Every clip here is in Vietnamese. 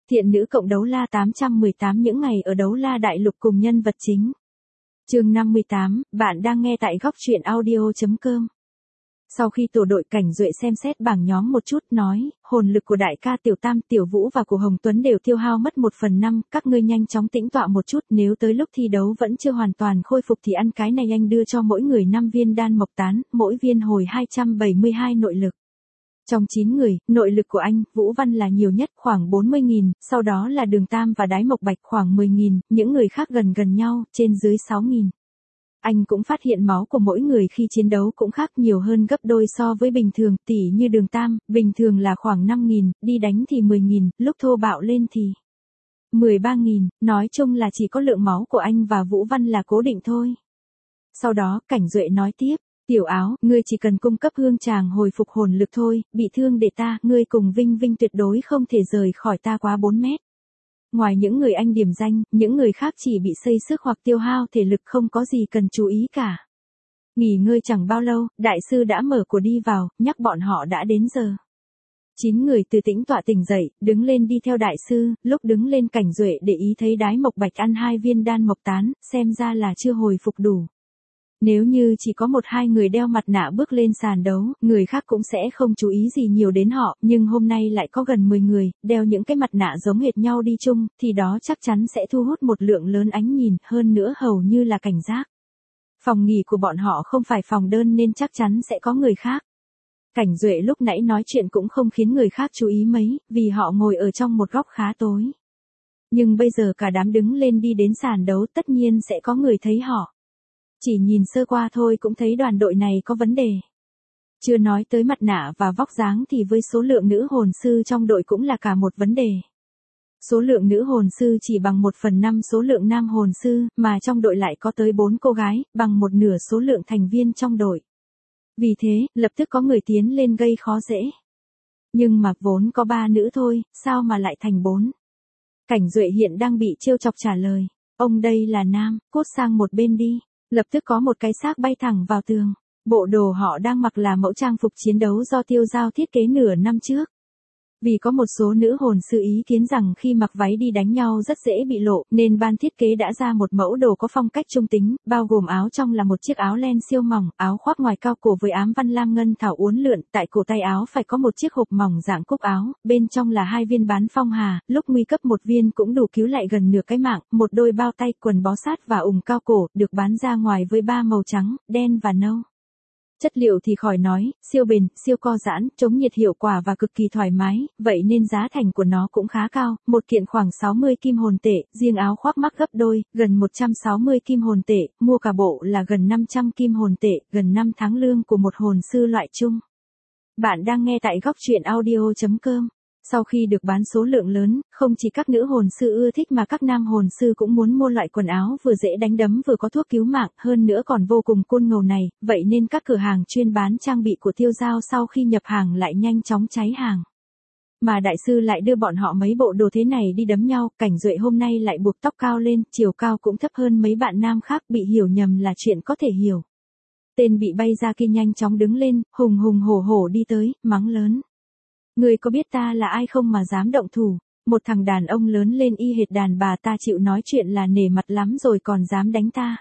Thiện nữ cộng đấu la 818 những ngày ở đấu la đại lục cùng nhân vật chính. Chương 58, bạn đang nghe tại góc truyện audio.com. Sau khi tổ đội Cảnh Duệ xem xét bảng nhóm một chút nói, hồn lực của đại ca Tiểu Tam, Tiểu Vũ và của Hồng Tuấn đều tiêu hao mất 1/5, các ngươi nhanh chóng tĩnh tọa một chút, nếu tới lúc thi đấu vẫn chưa hoàn toàn khôi phục thì ăn cái này, anh đưa cho mỗi người 5 viên đan mộc tán, mỗi viên hồi 272 nội lực. Trong 9 người, nội lực của anh, Vũ Văn là nhiều nhất khoảng 40.000, sau đó là Đường Tam và Đái Mộc Bạch khoảng 10.000, những người khác gần nhau, trên dưới 6.000. Anh cũng phát hiện máu của mỗi người khi chiến đấu cũng khác nhiều hơn gấp đôi so với bình thường, tỉ như Đường Tam, bình thường là khoảng 5.000, đi đánh thì 10.000, lúc thô bạo lên thì 13.000, nói chung là chỉ có lượng máu của anh và Vũ Văn là cố định thôi. Sau đó, Cảnh Duệ nói tiếp. Tiểu Áo, ngươi chỉ cần cung cấp hương tràng hồi phục hồn lực thôi, bị thương để ta, ngươi cùng Vinh Vinh tuyệt đối không thể rời khỏi ta quá 4 mét. Ngoài những người anh điểm danh, những người khác chỉ bị xây sức hoặc tiêu hao thể lực, không có gì cần chú ý cả. Nghỉ ngơi chẳng bao lâu, đại sư đã mở cửa đi vào, nhắc bọn họ đã đến giờ. 9 người từ tĩnh tọa tỉnh dậy, đứng lên đi theo đại sư, lúc đứng lên Cảnh Duệ để ý thấy Đái Mộc Bạch ăn 2 viên đan mộc tán, xem ra là chưa hồi phục đủ. Nếu như chỉ có 1-2 người đeo mặt nạ bước lên sàn đấu, người khác cũng sẽ không chú ý gì nhiều đến họ, nhưng hôm nay lại có gần 10 người, đeo những cái mặt nạ giống hệt nhau đi chung, thì đó chắc chắn sẽ thu hút một lượng lớn ánh nhìn, hơn nữa hầu như là cảnh giác. Phòng nghỉ của bọn họ không phải phòng đơn nên chắc chắn sẽ có người khác. Cảnh Duệ lúc nãy nói chuyện cũng không khiến người khác chú ý mấy, vì họ ngồi ở trong một góc khá tối. Nhưng bây giờ cả đám đứng lên đi đến sàn đấu, tất nhiên sẽ có người thấy họ. Chỉ nhìn sơ qua thôi cũng thấy đoàn đội này có vấn đề. Chưa nói tới mặt nạ và vóc dáng thì với số lượng nữ hồn sư trong đội cũng là cả một vấn đề. Số lượng nữ hồn sư chỉ bằng 1/5 số lượng nam hồn sư, mà trong đội lại có tới 4 cô gái, bằng 1/2 số lượng thành viên trong đội. Vì thế, lập tức có người tiến lên gây khó dễ. Nhưng mà vốn có 3 nữ thôi, sao mà lại thành 4? Cảnh Duệ hiện đang bị trêu chọc trả lời. Ông đây là nam, cút sang một bên đi. Lập tức có một cái xác bay thẳng vào tường. Bộ đồ họ đang mặc là mẫu trang phục chiến đấu do Tiêu Giao thiết kế nửa năm trước. Vì có một số nữ hồn sư ý kiến rằng khi mặc váy đi đánh nhau rất dễ bị lộ, nên ban thiết kế đã ra một mẫu đồ có phong cách trung tính, bao gồm áo trong là một chiếc áo len siêu mỏng, áo khoác ngoài cao cổ với ám văn lam ngân thảo uốn lượn, tại cổ tay áo phải có một chiếc hộp mỏng dạng cúc áo, bên trong là 2 viên bán phong hà, lúc nguy cấp 1 viên cũng đủ cứu lại gần nửa cái mạng, một đôi bao tay, quần bó sát và ủng cao cổ, được bán ra ngoài với 3 màu trắng, đen và nâu. Chất liệu thì khỏi nói, siêu bền, siêu co giãn, chống nhiệt hiệu quả và cực kỳ thoải mái, vậy nên giá thành của nó cũng khá cao, một kiện khoảng 60 kim hồn tệ, riêng áo khoác mắc gấp đôi, gần 160 kim hồn tệ, mua cả bộ là gần 500 kim hồn tệ, gần 5 tháng lương của một hồn sư loại chung. Bạn đang nghe tại góc truyện audio.com. Sau khi được bán số lượng lớn, không chỉ các nữ hồn sư ưa thích mà các nam hồn sư cũng muốn mua loại quần áo vừa dễ đánh đấm vừa có thuốc cứu mạng, hơn nữa còn vô cùng cool ngầu này, vậy nên các cửa hàng chuyên bán trang bị của Tiêu Giao sau khi nhập hàng lại nhanh chóng cháy hàng. Mà đại sư lại đưa bọn họ mấy bộ đồ thế này đi đấm nhau, Cảnh Duệ hôm nay lại buộc tóc cao lên, chiều cao cũng thấp hơn mấy bạn nam khác, bị hiểu nhầm là chuyện có thể hiểu. Tên bị bay ra kia nhanh chóng đứng lên, hùng hùng hổ hổ đi tới, mắng lớn. Ngươi có biết ta là ai không mà dám động thủ? Một thằng đàn ông lớn lên y hệt đàn bà, ta chịu nói chuyện là nể mặt lắm rồi còn dám đánh ta.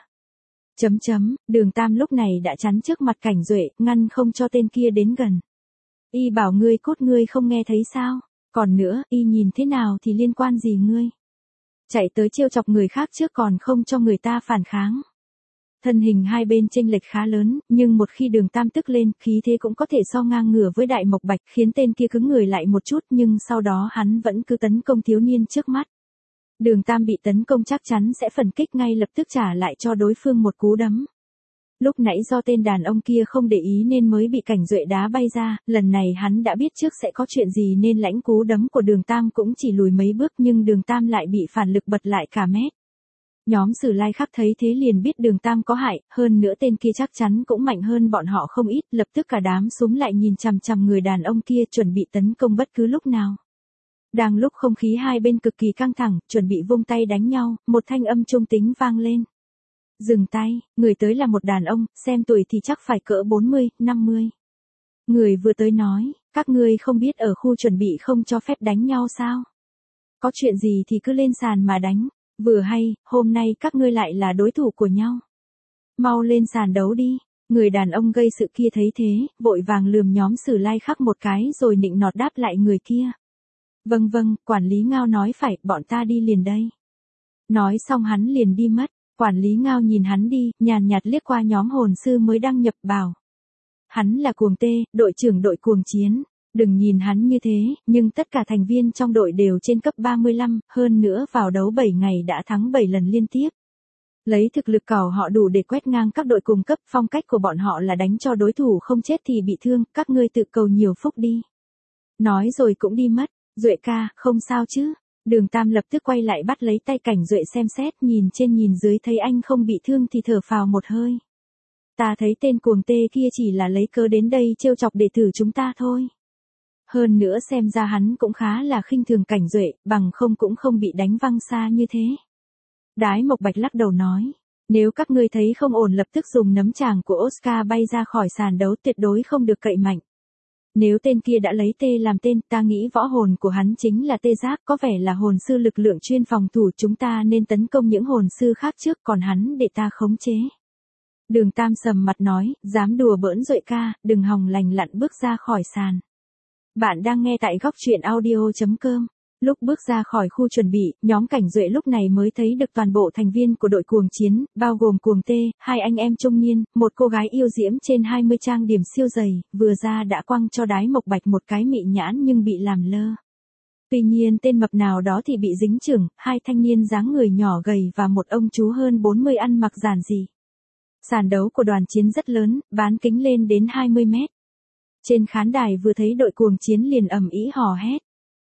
Đường Tam lúc này đã chắn trước mặt Cảnh Duệ, ngăn không cho tên kia đến gần. Y bảo ngươi cút, ngươi không nghe thấy sao? Còn nữa, y nhìn thế nào thì liên quan gì ngươi? Chạy tới trêu chọc người khác trước còn không cho người ta phản kháng. Thân hình hai bên chênh lệch khá lớn, nhưng một khi Đường Tam tức lên, khí thế cũng có thể so ngang ngửa với Đại Mộc Bạch, khiến tên kia cứng người lại một chút, nhưng sau đó hắn vẫn cứ tấn công thiếu niên trước mắt. Đường Tam bị tấn công chắc chắn sẽ phản kích ngay lập tức trả lại cho đối phương một cú đấm. Lúc nãy do tên đàn ông kia không để ý nên mới bị Cảnh Duệ đá bay ra, lần này hắn đã biết trước sẽ có chuyện gì nên lãnh cú đấm của Đường Tam cũng chỉ lùi mấy bước, nhưng Đường Tam lại bị phản lực bật lại cả mét. Nhóm Sử Lai khác thấy thế liền biết Đường Tam có hại, hơn nữa tên kia chắc chắn cũng mạnh hơn bọn họ không ít, lập tức cả đám xúm lại nhìn chằm chằm người đàn ông kia chuẩn bị tấn công bất cứ lúc nào. Đang lúc không khí hai bên cực kỳ căng thẳng, chuẩn bị vung tay đánh nhau, một thanh âm trung tính vang lên. Dừng tay, người tới là một đàn ông, xem tuổi thì chắc phải cỡ 40, 50. Người vừa tới nói, các ngươi không biết ở khu chuẩn bị không cho phép đánh nhau sao? Có chuyện gì thì cứ lên sàn mà đánh, vừa hay, hôm nay các ngươi lại là đối thủ của nhau. Mau lên sàn đấu đi. Người đàn ông gây sự kia thấy thế, vội vàng lườm nhóm Sử Lai Khắc một cái rồi nịnh nọt đáp lại người kia. Vâng vâng, quản lý Ngao nói phải, bọn ta đi liền đây. Nói xong hắn liền đi mất, quản lý Ngao nhìn hắn đi, nhàn nhạt liếc qua nhóm hồn sư mới đăng nhập bảo. Hắn là Cuồng Tê, đội trưởng đội cuồng chiến. Đừng nhìn hắn như thế, nhưng tất cả thành viên trong đội đều trên cấp 35, hơn nữa vào đấu 7 ngày đã thắng 7 lần liên tiếp. Lấy thực lực của họ đủ để quét ngang các đội cùng cấp, phong cách của bọn họ là đánh cho đối thủ không chết thì bị thương, các ngươi tự cầu nhiều phúc đi. Nói rồi cũng đi mất, Duệ ca, không sao chứ. Đường Tam lập tức quay lại bắt lấy tay Cảnh Duệ xem xét, nhìn trên nhìn dưới thấy anh không bị thương thì thở phào một hơi. Ta thấy tên Cuồng Tê kia chỉ là lấy cớ đến đây trêu chọc đệ tử chúng ta thôi. Hơn nữa xem ra hắn cũng khá là khinh thường Cảnh Duệ, bằng không cũng không bị đánh văng xa như thế. Đái Mộc Bạch lắc đầu nói, nếu các ngươi thấy không ổn lập tức dùng nấm tràng của Oscar bay ra khỏi sàn đấu, tuyệt đối không được cậy mạnh. Nếu tên kia đã lấy tê làm tên, ta nghĩ võ hồn của hắn chính là tê giác, có vẻ là hồn sư lực lượng chuyên phòng thủ, chúng ta nên tấn công những hồn sư khác trước, còn hắn để ta khống chế. Đường Tam sầm mặt nói, dám đùa bỡn Duệ ca, đừng hòng lành lặn bước ra khỏi sàn. Bạn đang nghe tại góc truyện audio.com. Lúc bước ra khỏi khu chuẩn bị, nhóm Cảnh Duệ lúc này mới thấy được toàn bộ thành viên của đội cuồng chiến, bao gồm Cuồng Tê, hai anh em trung niên, một cô gái yêu diễm trên 20 trang điểm siêu dày, vừa ra đã quăng cho Đái Mộc Bạch một cái mị nhãn nhưng bị làm lơ. Tuy nhiên tên mập nào đó thì bị dính chưởng, hai thanh niên dáng người nhỏ gầy và một ông chú hơn 40 ăn mặc giản dị. Sàn đấu của đoàn chiến rất lớn, bán kính lên đến 20 mét. Trên khán đài vừa thấy đội cuồng chiến liền ầm ĩ hò hét.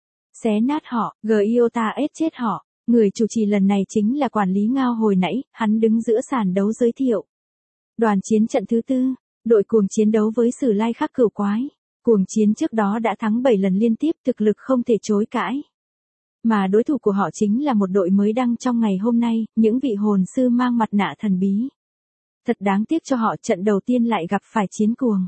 Xé nát họ, Giota ết chết họ. Người chủ trì lần này chính là quản lý Ngao hồi nãy, hắn đứng giữa sàn đấu giới thiệu. Đoàn chiến trận thứ 4, đội cuồng chiến đấu với Sử Lai Khắc Cửu Quái. Cuồng chiến trước đó đã thắng 7 lần liên tiếp, thực lực không thể chối cãi. Mà đối thủ của họ chính là một đội mới đăng trong ngày hôm nay, những vị hồn sư mang mặt nạ thần bí. Thật đáng tiếc cho họ, trận đầu tiên lại gặp phải chiến cuồng.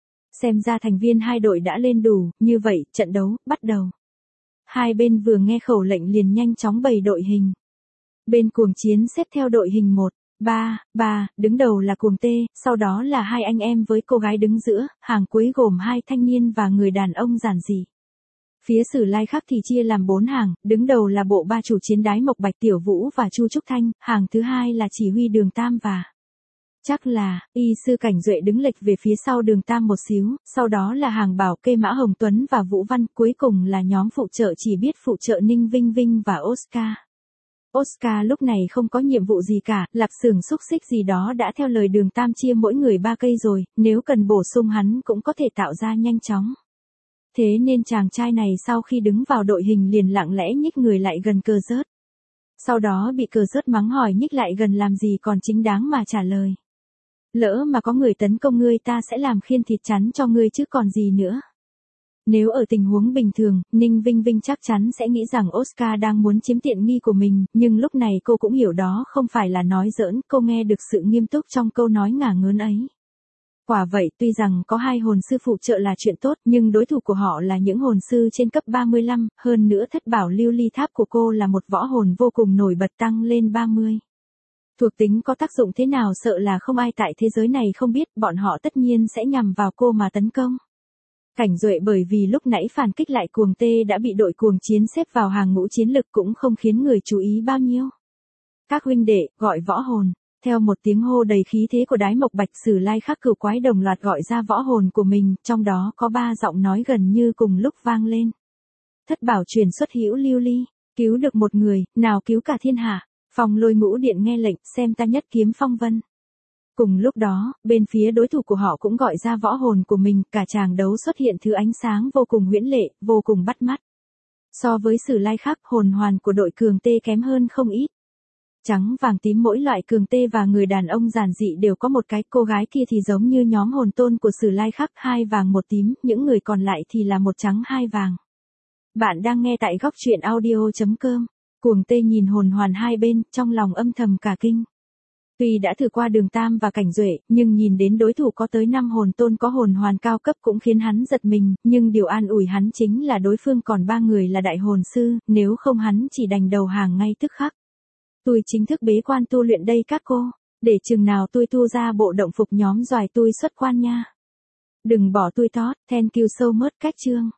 Xem ra thành viên hai đội đã lên đủ, như vậy, trận đấu, bắt đầu. Hai bên vừa nghe khẩu lệnh liền nhanh chóng bày đội hình. Bên cuồng chiến xếp theo đội hình 1, 3, 3, đứng đầu là Cuồng Tê, sau đó là hai anh em với cô gái đứng giữa, hàng cuối gồm hai thanh niên và người đàn ông giản dị. Phía Sử Lai Khắc thì chia làm 4 hàng, đứng đầu là bộ ba chủ chiến Đái Mộc Bạch, Tiểu Vũ và Chu Trúc Thanh, hàng thứ hai là chỉ huy Đường Tam và chắc là, y sư Cảnh Duệ đứng lệch về phía sau Đường Tam một xíu, sau đó là hàng bảo kê Mã Hồng Tuấn và Vũ Văn, cuối cùng là nhóm phụ trợ chỉ biết phụ trợ Ninh Vinh Vinh và Oscar. Oscar lúc này không có nhiệm vụ gì cả, lạp xưởng xúc xích gì đó đã theo lời Đường Tam chia mỗi người 3 cây rồi, nếu cần bổ sung hắn cũng có thể tạo ra nhanh chóng. Thế nên chàng trai này sau khi đứng vào đội hình liền lặng lẽ nhích người lại gần Cờ Rớt. Sau đó bị Cờ Rớt mắng hỏi nhích lại gần làm gì còn chính đáng mà trả lời. Lỡ mà có người tấn công ngươi ta sẽ làm khiên thịt chắn cho ngươi chứ còn gì nữa. Nếu ở tình huống bình thường, Ninh Vinh Vinh chắc chắn sẽ nghĩ rằng Oscar đang muốn chiếm tiện nghi của mình, nhưng lúc này cô cũng hiểu đó không phải là nói giỡn, cô nghe được sự nghiêm túc trong câu nói ngả ngớn ấy. Quả vậy, tuy rằng có hai hồn sư phụ trợ là chuyện tốt, nhưng đối thủ của họ là những hồn sư trên cấp 35, hơn nữa thất bảo lưu ly tháp của cô là một võ hồn vô cùng nổi bật tăng lên 30. Thuộc tính có tác dụng thế nào sợ là không ai tại thế giới này không biết, bọn họ tất nhiên sẽ nhằm vào cô mà tấn công. Cảnh Duệ bởi vì lúc nãy phản kích lại Cuồng Tê đã bị đội cuồng chiến xếp vào hàng ngũ chiến lực cũng không khiến người chú ý bao nhiêu. Các huynh đệ, gọi võ hồn. Theo một tiếng hô đầy khí thế của Đái Mộc Bạch, Sử Lai Khắc Cửu Quái đồng loạt gọi ra võ hồn của mình, trong đó có 3 giọng nói gần như cùng lúc vang lên. Thất bảo truyền xuất hữu lưu ly, cứu được một người, nào cứu cả thiên hạ. Phong Lôi Ngũ Điện nghe lệnh, xem ta nhất kiếm phong vân. Cùng lúc đó, bên phía đối thủ của họ cũng gọi ra võ hồn của mình, cả tràng đấu xuất hiện thứ ánh sáng vô cùng huyễn lệ, vô cùng bắt mắt. So với Sử Lai Khắc, hồn hoàn của đội Cường Tê kém hơn không ít. Trắng vàng tím mỗi loại Cường Tê và người đàn ông giản dị đều có một cái, cô gái kia thì giống như nhóm hồn tôn của Sử Lai Khắc, 2 vàng 1 tím, những người còn lại thì là 1 trắng 2 vàng. Bạn đang nghe tại góc truyện audio.com. Cuồng Tê nhìn hồn hoàn hai bên, trong lòng âm thầm cả kinh. Tuy đã thử qua Đường Tam và Cảnh Duệ, nhưng nhìn đến đối thủ có tới 5 hồn tôn có hồn hoàn cao cấp cũng khiến hắn giật mình, nhưng điều an ủi hắn chính là đối phương còn 3 người là đại hồn sư, nếu không hắn chỉ đành đầu hàng ngay tức khắc. Tôi chính thức bế quan tu luyện đây các cô, để chừng nào tôi tu ra bộ động phục nhóm giỏi tôi xuất quan nha. Đừng bỏ tôi tót, thank you so much các chương.